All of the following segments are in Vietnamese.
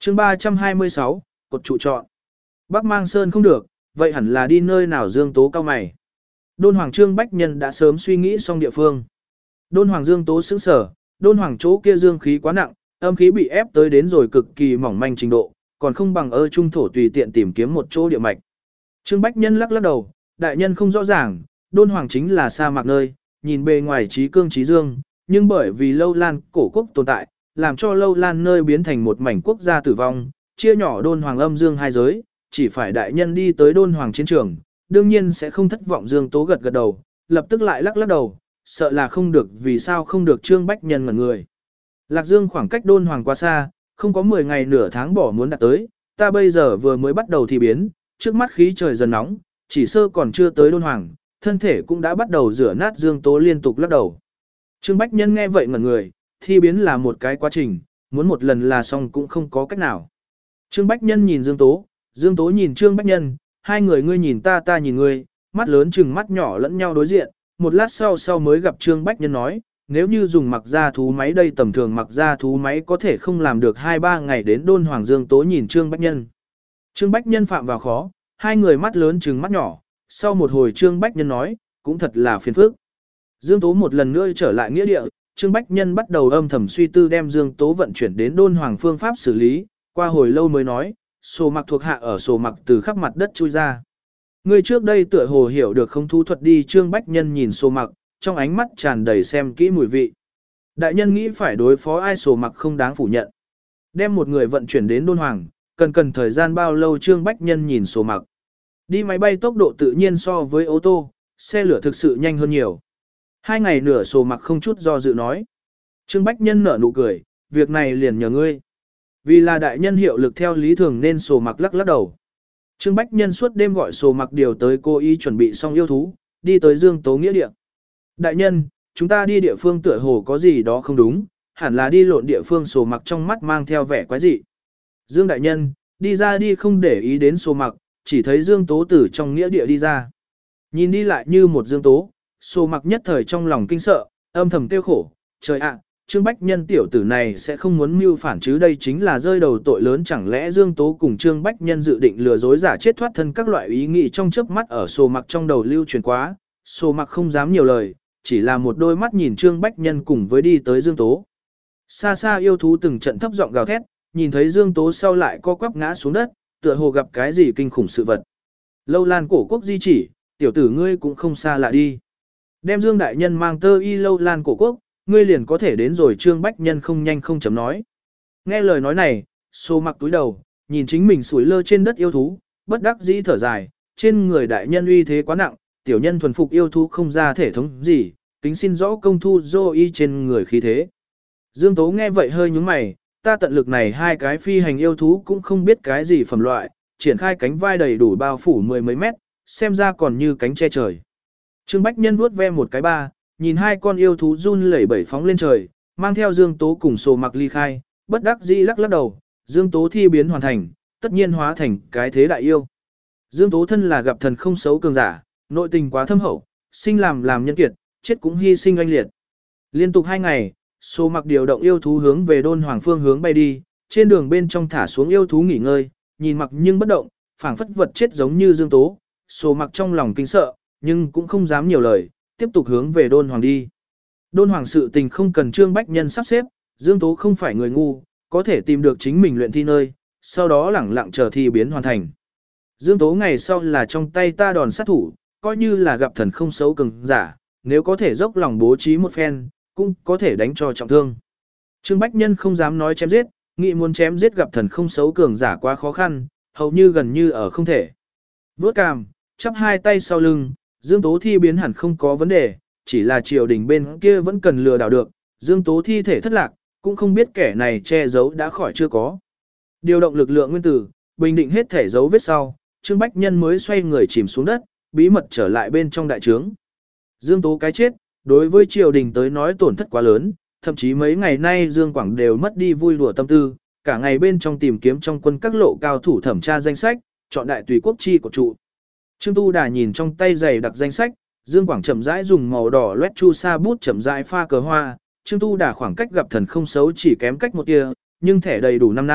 chương 326, cột trụ chọn. Bắc Mang Sơn không được, vậy hẳn là đi nơi nào Dương Tố cao mày. Đôn Hoàng Trương Bách Nhân đã sớm suy nghĩ xong địa phương. Đôn Hoàng Dương Tố sững sở, Đôn Hoàng chỗ kia dương khí quá nặng, âm khí bị ép tới đến rồi cực kỳ mỏng manh trình độ, còn không bằng ở trung thổ tùy tiện tìm kiếm một chỗ địa mạch. Trương Bách Nhân lắc lắc đầu, đại nhân không rõ ràng, Đôn Hoàng chính là sa mạc nơi, nhìn bề ngoài trí cương trí dương, nhưng bởi vì Lâu Lan cổ quốc tồn tại, làm cho Lâu Lan nơi biến thành một mảnh quốc gia tử vong, chia nhỏ Đôn Hoàng âm dương hai giới, chỉ phải đại nhân đi tới Đôn Hoàng chiến trường, đương nhiên sẽ không thất vọng. Dương Tố gật gật đầu, lập tức lại lắc lắc đầu, sợ là không được. Vì sao không được? Trương Bách Nhân ngẩn người. Lạc Dương khoảng cách Đôn Hoàng quá xa, không có 10 ngày nửa tháng bỏ muốn đạt tới, ta bây giờ vừa mới bắt đầu thi biến, trước mắt khí trời dần nóng, chỉ sơ còn chưa tới Đôn Hoàng, thân thể cũng đã bắt đầu rửa nát. Dương Tố liên tục lắc đầu. Trương Bách Nhân nghe vậy ngẩn người, thi biến là một cái quá trình, muốn một lần là xong cũng không có cách nào. Trương Bách Nhân nhìn Dương Tố, Dương Tố nhìn Trương Bách Nhân, hai người ngươi nhìn ta ta nhìn ngươi, mắt lớn chừng mắt nhỏ lẫn nhau đối diện, một lát sau mới gặp Trương Bách Nhân nói, nếu như dùng mặc ra thú máy đây tầm thường mặc ra thú máy có thể không làm được 2-3 ngày đến Đôn Hoàng. Dương Tố nhìn Trương Bách Nhân. Trương Bách Nhân phạm vào khó, hai người mắt lớn chừng mắt nhỏ, sau một hồi Trương Bách Nhân nói, cũng thật là phiền phức. Dương Tố một lần nữa trở lại nghĩa địa, Trương Bách Nhân bắt đầu âm thầm suy tư đem Dương Tố vận chuyển đến Đôn Hoàng phương pháp xử lý, qua hồi lâu mới nói, sổ mặc thuộc hạ ở sổ mặc từ khắp mặt đất chui ra. Người trước đây tựa hồ hiểu được không thú thuật đi. Trương Bách Nhân nhìn sổ mặc, trong ánh mắt tràn đầy xem kỹ mùi vị. Đại nhân nghĩ phải đối phó ai sổ mặc không đáng phủ nhận. Đem một người vận chuyển đến Đôn Hoàng, cần thời gian bao lâu? Trương Bách Nhân nhìn sổ mặc. Đi máy bay tốc độ tự nhiên so với ô tô, xe lửa thực sự nhanh hơn nhiều. 2 ngày nửa. Sổ mặc không chút do dự nói. Trương Bách Nhân nở nụ cười, việc này liền nhờ ngươi. Vì là đại nhân hiệu lực theo lý thường nên sổ mặc lắc lắc đầu. Trương Bách Nhân suốt đêm gọi sổ mặc điều tới, cố ý chuẩn bị xong yêu thú, đi tới Dương Tố nghĩa địa. Đại nhân, chúng ta đi địa phương tựa hồ có gì đó không đúng, hẳn là đi lộn địa phương. Sổ mặc trong mắt mang theo vẻ quái dị. Dương đại nhân, đi ra đi. Không để ý đến sổ mặc, chỉ thấy Dương Tố từ trong nghĩa địa đi ra. Nhìn đi lại như một Dương Tố, sổ mặc nhất thời trong lòng kinh sợ, âm thầm tiêu khổ, trời ạ, Trương Bách Nhân tiểu tử này sẽ không muốn mưu phản chứ, đây chính là rơi đầu tội lớn. Chẳng lẽ Dương Tố cùng Trương Bách Nhân dự định lừa dối giả chết thoát thân? Các loại ý nghĩ trong chớp mắt ở sổ mặc trong đầu lưu truyền quá, sổ mặc không dám nhiều lời, chỉ là một đôi mắt nhìn Trương Bách Nhân cùng với đi tới Dương Tố. Xa xa yêu thú từng trận thấp giọng gào thét, nhìn thấy Dương Tố sau lại co quắp ngã xuống đất, tựa hồ gặp cái gì kinh khủng sự vật. Lâu Lan cổ quốc di chỉ, tiểu tử ngươi cũng không xa lạ đi. Đem Dương đại nhân mang tơ y Lâu Lan cổ quốc, ngươi liền có thể đến rồi. Trương Bách Nhân không nhanh không chậm nói. Nghe lời nói này, sổ mặc túi đầu, nhìn chính mình sủi lơ trên đất yêu thú, bất đắc dĩ thở dài, trên người đại nhân uy thế quá nặng, tiểu nhân thuần phục yêu thú không ra thể thống gì, kính xin rõ công thu dô y trên người khí thế. Dương Tố nghe vậy hơi nhướng mày, ta tận lực này 2 cái phi hành yêu thú cũng không biết cái gì phẩm loại, triển khai cánh vai đầy đủ bao phủ 10 mấy mét, xem ra còn như cánh che trời. Trương Bách Nhân vuốt ve một cái ba, nhìn 2 con yêu thú run lẩy bẩy phóng lên trời, mang theo Dương Tố cùng sổ mặc ly khai, bất đắc dĩ lắc lắc đầu. Dương Tố thi biến hoàn thành, tất nhiên hóa thành cái thế đại yêu. Dương Tố thân là gặp thần không xấu cường giả, nội tình quá thâm hậu, sinh làm nhân kiệt, chết cũng hy sinh oanh liệt. Liên tục 2 ngày, sổ mặc điều động yêu thú hướng về Đôn Hoàng phương hướng bay đi, trên đường bên trong thả xuống yêu thú nghỉ ngơi, nhìn mặc nhưng bất động, phảng phất vật chết giống như Dương Tố. Sổ mặc trong lòng kinh sợ, nhưng cũng không dám nhiều lời, tiếp tục hướng về Đôn Hoàng đi. Đôn Hoàng sự tình không cần Trương Bách Nhân sắp xếp, Dương Tố không phải người ngu, có thể tìm được chính mình luyện thi nơi, sau đó lẳng lặng chờ thi biến hoàn thành. Dương Tố ngày sau là trong tay ta đòn sát thủ, coi như là gặp thần không xấu cường giả, nếu có thể dốc lòng bố trí một phen, cũng có thể đánh cho trọng thương. Trương Bách Nhân không dám nói chém giết, nghĩ muốn chém giết gặp thần không xấu cường giả quá khó khăn, hầu như gần như ở không thể. Vốt cằm, chắp 2 tay sau lưng, Dương Tố thi biến hẳn không có vấn đề, chỉ là triều đình bên kia vẫn cần lừa đảo được. Dương Tố thi thể thất lạc, cũng không biết kẻ này che giấu đã khỏi chưa có. Điều động lực lượng nguyên tử, bình định hết thể dấu vết sau, Trương Bách Nhân mới xoay người chìm xuống đất, bí mật trở lại bên trong đại trướng. Dương Tố cái chết, đối với triều đình tới nói tổn thất quá lớn, thậm chí mấy ngày nay Dương Quảng đều mất đi vui đùa tâm tư, cả ngày bên trong tìm kiếm trong quân các lộ cao thủ thẩm tra danh sách, chọn đại tùy quốc chi của trụ. Trương Tu Đà nhìn trong tay dày đặc danh sách, Dương Quảng chậm rãi dùng màu đỏ loét chu sa bút chậm rãi pha cờ hoa, Trương Tu Đà khoảng cách gặp thần không xấu chỉ kém cách một tia, nhưng thẻ đầy đủ 5 năm,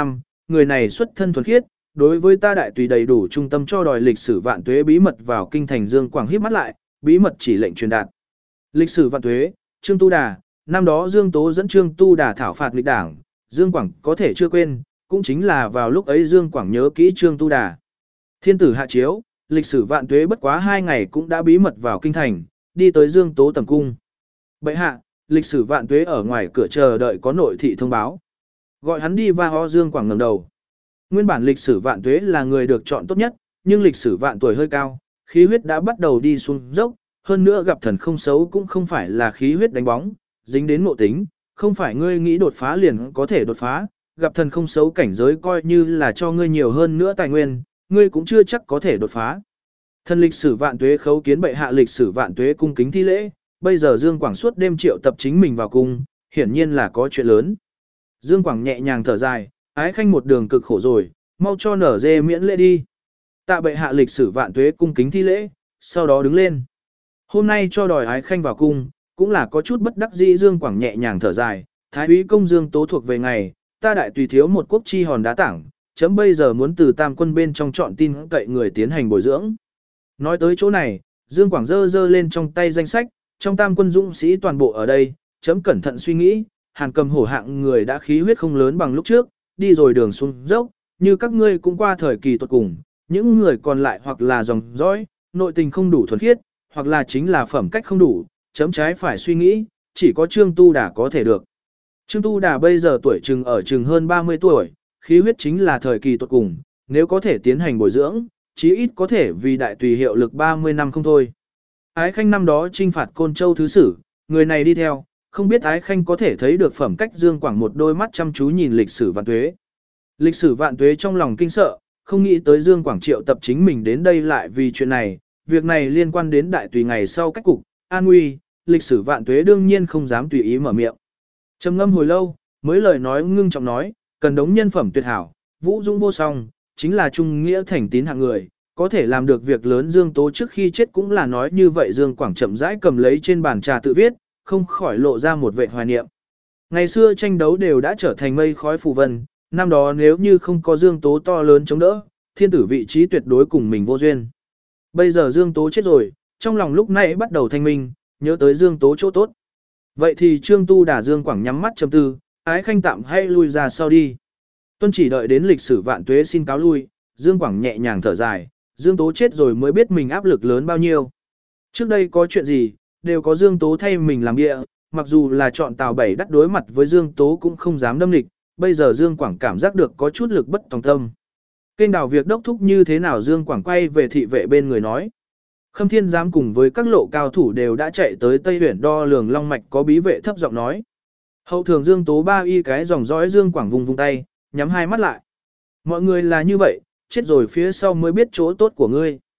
người này xuất thân thuần khiết, đối với ta đại tùy đầy đủ trung tâm cho đòi lịch sử vạn tuế bí mật vào kinh thành Dương Quảng híp mắt lại, bí mật chỉ lệnh truyền đạt. Lịch sử vạn tuế, Trương Tu Đà, năm đó Dương Tố dẫn Trương Tu Đà thảo phạt nghịch đảng, Dương Quảng có thể chưa quên, cũng chính là vào lúc ấy Dương Quảng nhớ kỹ Trương Tu Đà. Thiên tử hạ chiếu, lịch sử vạn tuế bất quá 2 ngày cũng đã bí mật vào kinh thành, đi tới Dương Tố tầm cung. Bệ hạ, lịch sử vạn tuế ở ngoài cửa chờ đợi có nội thị thông báo. Gọi hắn đi va ho. Dương Quảng ngẩng đầu. Nguyên bản lịch sử vạn tuế là người được chọn tốt nhất, nhưng lịch sử vạn tuổi hơi cao, khí huyết đã bắt đầu đi xuống dốc, hơn nữa gặp thần không xấu cũng không phải là khí huyết đánh bóng, dính đến ngộ tính, không phải ngươi nghĩ đột phá liền có thể đột phá, gặp thần không xấu cảnh giới coi như là cho ngươi nhiều hơn nữa tài nguyên, ngươi cũng chưa chắc có thể đột phá. Thần lịch sử vạn tuế khấu kiến bệ hạ lịch sử vạn tuế cung kính thi lễ, bây giờ Dương Quảng suốt đêm triệu tập chính mình vào cung, hiển nhiên là có chuyện lớn. Dương Quảng nhẹ nhàng thở dài, ái khanh một đường cực khổ rồi, mau cho nở dê miễn lễ đi. Tạ bệ hạ lịch sử vạn tuế cung kính thi lễ, sau đó đứng lên. Hôm nay cho đòi ái khanh vào cung, cũng là có chút bất đắc dĩ. Dương Quảng nhẹ nhàng thở dài, thái úy công Dương Tố thuộc về ngày, ta đại tùy thiếu một quốc chi hòn đá tảng, chấm bây giờ muốn từ tam quân bên trong chọn tin cậy người tiến hành bồi dưỡng. Nói tới chỗ này, Dương Quảng giơ lên trong tay danh sách, trong tam quân dũng sĩ toàn bộ ở đây, chấm cẩn thận suy nghĩ, Hàn Cầm hổ hạng người đã khí huyết không lớn bằng lúc trước, đi rồi đường xuống dốc, như các ngươi cũng qua thời kỳ tuột cùng, những người còn lại hoặc là dòng dõi, nội tình không đủ thuần khiết, hoặc là chính là phẩm cách không đủ, chấm trái phải suy nghĩ, chỉ có Trương Tu Đà có thể được. Trương Tu Đà bây giờ tuổi chừng hơn 30 tuổi, khí huyết chính là thời kỳ tuột cùng, nếu có thể tiến hành bồi dưỡng, chí ít có thể vì đại tùy hiệu lực 30 năm không thôi. Ái khanh năm đó trinh phạt Côn Châu thứ sử, người này đi theo, không biết ái khanh có thể thấy được phẩm cách. Dương Quảng một đôi mắt chăm chú nhìn lịch sử vạn tuế. Lịch sử vạn tuế trong lòng kinh sợ, không nghĩ tới Dương Quảng triệu tập chính mình đến đây lại vì chuyện này, việc này liên quan đến đại tùy ngày sau cách cục, an nguy, lịch sử vạn tuế đương nhiên không dám tùy ý mở miệng. Trầm ngâm hồi lâu, mới lời nói ngưng trọng nói, cần đống nhân phẩm tuyệt hảo, vũ dũng vô song, chính là trung nghĩa thành tín hạng người, có thể làm được việc lớn. Dương Tố trước khi chết cũng là nói như vậy. Dương Quảng chậm rãi cầm lấy trên bàn trà tự viết, không khỏi lộ ra một vẻ hoài niệm. Ngày xưa tranh đấu đều đã trở thành mây khói phù vân, năm đó nếu như không có Dương Tố to lớn chống đỡ, thiên tử vị trí tuyệt đối cùng mình vô duyên. Bây giờ Dương Tố chết rồi, trong lòng lúc nãy bắt đầu thanh minh, nhớ tới Dương Tố chỗ tốt. Vậy thì Trương Tu Đà. Dương Quảng nhắm mắt trầm tư, ái khanh tạm hay lui ra sau đi. Tuân chỉ đợi đến lịch sử vạn tuế xin cáo lui, Dương Quảng nhẹ nhàng thở dài, Dương Tố chết rồi mới biết mình áp lực lớn bao nhiêu. Trước đây có chuyện gì, đều có Dương Tố thay mình làm địa, mặc dù là chọn Tào Bảy đắt đối mặt với Dương Tố cũng không dám đâm địch, bây giờ Dương Quảng cảm giác được có chút lực bất tòng tâm. Kênh đào việc đốc thúc như thế nào? Dương Quảng quay về thị vệ bên người nói. Khâm Thiên Giám cùng với các lộ cao thủ đều đã chạy tới Tây Huyển đo lường long mạch, có bí vệ thấp giọng nói. Hậu thường Dương Tố ba y cái dòng dõi. Dương Quảng vùng tay, nhắm hai mắt lại. Mọi người là như vậy, chết rồi phía sau mới biết chỗ tốt của ngươi.